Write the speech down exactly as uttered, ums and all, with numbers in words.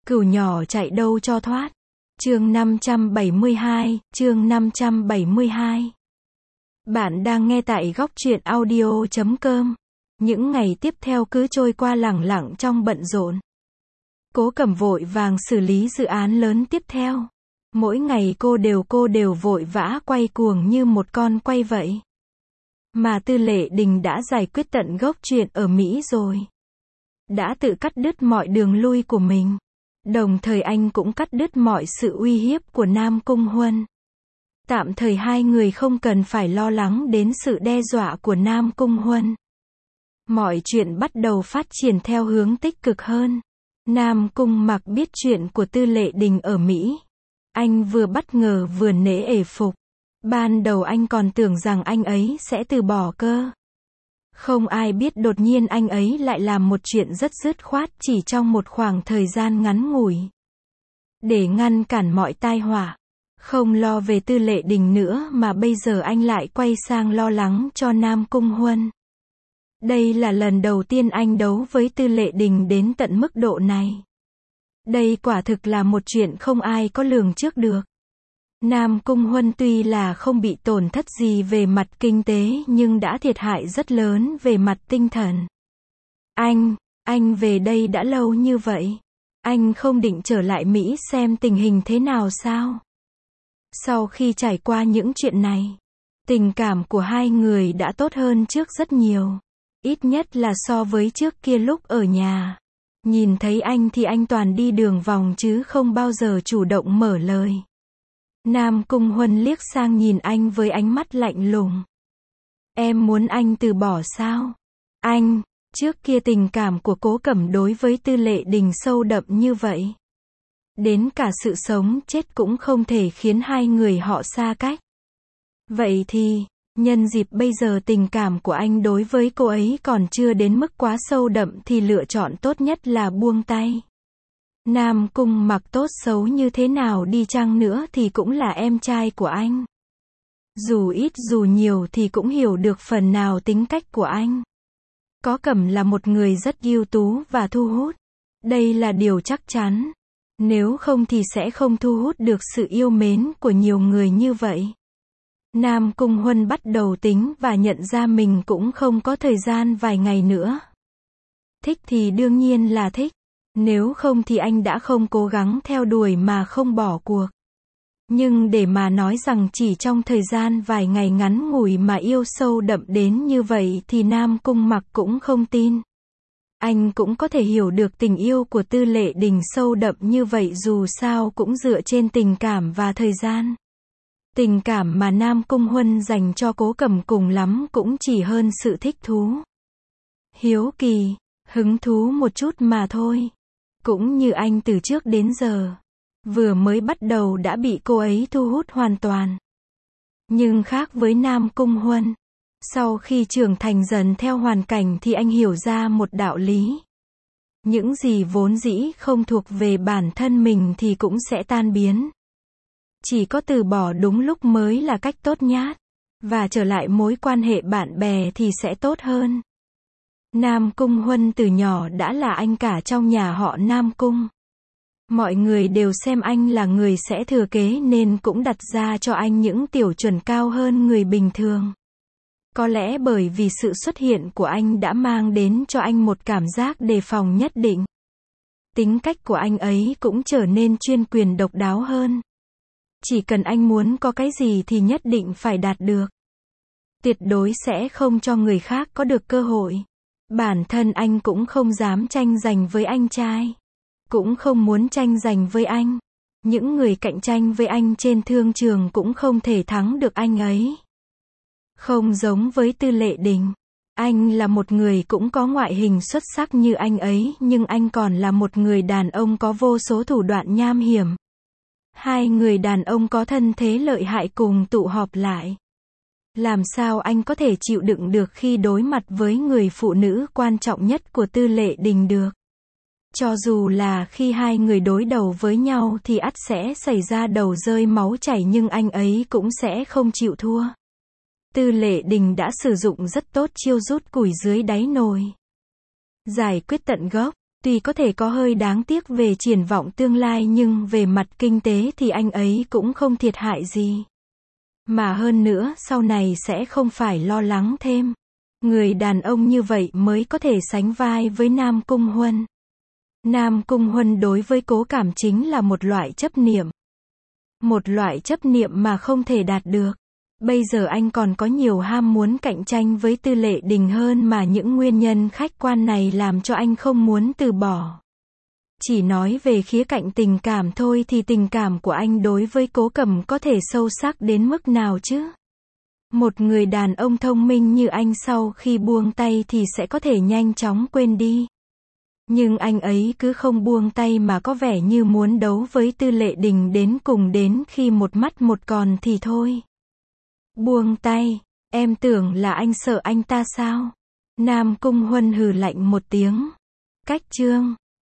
Cừu nhỏ chạy đâu cho thoát. Chương năm trăm bảy mươi hai, chương năm trăm bảy mươi hai. Bạn đang nghe tại góc truyện audio chấm com. Những ngày tiếp theo cứ trôi qua lẳng lặng trong bận rộn. Cố Cẩm vội vàng xử lý dự án lớn tiếp theo. Mỗi ngày cô đều cô đều vội vã quay cuồng như một con quay vậy. Mà Tư Lệ Đình đã giải quyết tận gốc chuyện ở Mỹ rồi. Đã tự cắt đứt mọi đường lui của mình. Đồng thời anh cũng cắt đứt mọi sự uy hiếp của Nam Cung Huân. Tạm thời hai người không cần phải lo lắng đến sự đe dọa của Nam Cung Huân. Mọi chuyện bắt đầu phát triển theo hướng tích cực hơn. Nam Cung Mặc biết chuyện của Tư Lệ Đình ở Mỹ. Anh vừa bất ngờ vừa nể ể phục. Ban đầu anh còn tưởng rằng anh ấy sẽ từ bỏ cơ. Không ai biết đột nhiên anh ấy lại làm một chuyện rất dứt khoát chỉ trong một khoảng thời gian ngắn ngủi. Để ngăn cản mọi tai họa. Không lo về Tư Lệ Đình nữa mà bây giờ anh lại quay sang lo lắng cho Nam Cung Huân. Đây là lần đầu tiên anh đấu với Tư Lệ Đình đến tận mức độ này. Đây quả thực là một chuyện không ai có lường trước được. Nam Cung Huân tuy là không bị tổn thất gì về mặt kinh tế nhưng đã thiệt hại rất lớn về mặt tinh thần. Anh, anh về đây đã lâu như vậy. Anh không định trở lại Mỹ xem tình hình thế nào sao? Sau khi trải qua những chuyện này, tình cảm của hai người đã tốt hơn trước rất nhiều. Ít nhất là so với trước kia lúc ở nhà. Nhìn thấy anh thì anh toàn đi đường vòng chứ không bao giờ chủ động mở lời. Nam Cung Huân liếc sang nhìn anh với ánh mắt lạnh lùng. Em muốn anh từ bỏ sao? Anh, trước kia tình cảm của Cố Cẩm đối với Tư Lệ Đình sâu đậm như vậy. Đến cả sự sống chết cũng không thể khiến hai người họ xa cách. Vậy thì, nhân dịp bây giờ tình cảm của anh đối với cô ấy còn chưa đến mức quá sâu đậm thì lựa chọn tốt nhất là buông tay. Nam Cung Mặc tốt xấu như thế nào đi chăng nữa thì cũng là em trai của anh. Dù ít dù nhiều thì cũng hiểu được phần nào tính cách của anh. Có Cẩm là một người rất ưu tú và thu hút. Đây là điều chắc chắn. Nếu không thì sẽ không thu hút được sự yêu mến của nhiều người như vậy. Nam Cung Huân bắt đầu tính và nhận ra mình cũng không có thời gian vài ngày nữa. Thích thì đương nhiên là thích. Nếu không thì anh đã không cố gắng theo đuổi mà không bỏ cuộc. Nhưng để mà nói rằng chỉ trong thời gian vài ngày ngắn ngủi mà yêu sâu đậm đến như vậy thì Nam Cung Mặc cũng không tin. Anh cũng có thể hiểu được tình yêu của Tư Lệ Đình sâu đậm như vậy dù sao cũng dựa trên tình cảm và thời gian. Tình cảm mà Nam Cung Huân dành cho Cố Cẩm cùng lắm cũng chỉ hơn sự thích thú. Hiếu kỳ, hứng thú một chút mà thôi. Cũng như anh từ trước đến giờ. Vừa mới bắt đầu đã bị cô ấy thu hút hoàn toàn. Nhưng khác với Nam Cung Huân. Sau khi trưởng thành dần theo hoàn cảnh thì anh hiểu ra một đạo lý. Những gì vốn dĩ không thuộc về bản thân mình thì cũng sẽ tan biến. Chỉ có từ bỏ đúng lúc mới là cách tốt nhất. Và trở lại mối quan hệ bạn bè thì sẽ tốt hơn. Nam Cung Huân từ nhỏ đã là anh cả trong nhà họ Nam Cung. Mọi người đều xem anh là người sẽ thừa kế nên cũng đặt ra cho anh những tiểu chuẩn cao hơn người bình thường. Có lẽ bởi vì sự xuất hiện của anh đã mang đến cho anh một cảm giác đề phòng nhất định. Tính cách của anh ấy cũng trở nên chuyên quyền độc đáo hơn. Chỉ cần anh muốn có cái gì thì nhất định phải đạt được. Tuyệt đối sẽ không cho người khác có được cơ hội. Bản thân anh cũng không dám tranh giành với anh trai. Cũng không muốn tranh giành với anh. Những người cạnh tranh với anh trên thương trường cũng không thể thắng được anh ấy. Không giống với Tư Lệ Đình. Anh là một người cũng có ngoại hình xuất sắc như anh ấy nhưng anh còn là một người đàn ông có vô số thủ đoạn nham hiểm. Hai người đàn ông có thân thế lợi hại cùng tụ họp lại. Làm sao anh có thể chịu đựng được khi đối mặt với người phụ nữ quan trọng nhất của Tư Lệ Đình được? Cho dù là khi hai người đối đầu với nhau thì ắt sẽ xảy ra đầu rơi máu chảy nhưng anh ấy cũng sẽ không chịu thua. Tư Lệ Đình đã sử dụng rất tốt chiêu rút củi dưới đáy nồi. Giải quyết tận gốc. Tuy có thể có hơi đáng tiếc về triển vọng tương lai nhưng về mặt kinh tế thì anh ấy cũng không thiệt hại gì. Mà hơn nữa, sau này sẽ không phải lo lắng thêm. Người đàn ông như vậy mới có thể sánh vai với Nam Cung Huân. Nam Cung Huân đối với Cố Cảm chính là một loại chấp niệm. Một loại chấp niệm mà không thể đạt được. Bây giờ anh còn có nhiều ham muốn cạnh tranh với Tư Lệ Đình hơn mà những nguyên nhân khách quan này làm cho anh không muốn từ bỏ. Chỉ nói về khía cạnh tình cảm thôi thì tình cảm của anh đối với Cố Cẩm có thể sâu sắc đến mức nào chứ? Một người đàn ông thông minh như anh sau khi buông tay thì sẽ có thể nhanh chóng quên đi. Nhưng anh ấy cứ không buông tay mà có vẻ như muốn đấu với Tư Lệ Đình đến cùng đến khi một mắt một còn thì thôi. Buông tay, em tưởng là anh sợ anh ta sao? Nam Cung Huân hừ lạnh một tiếng. Cách chương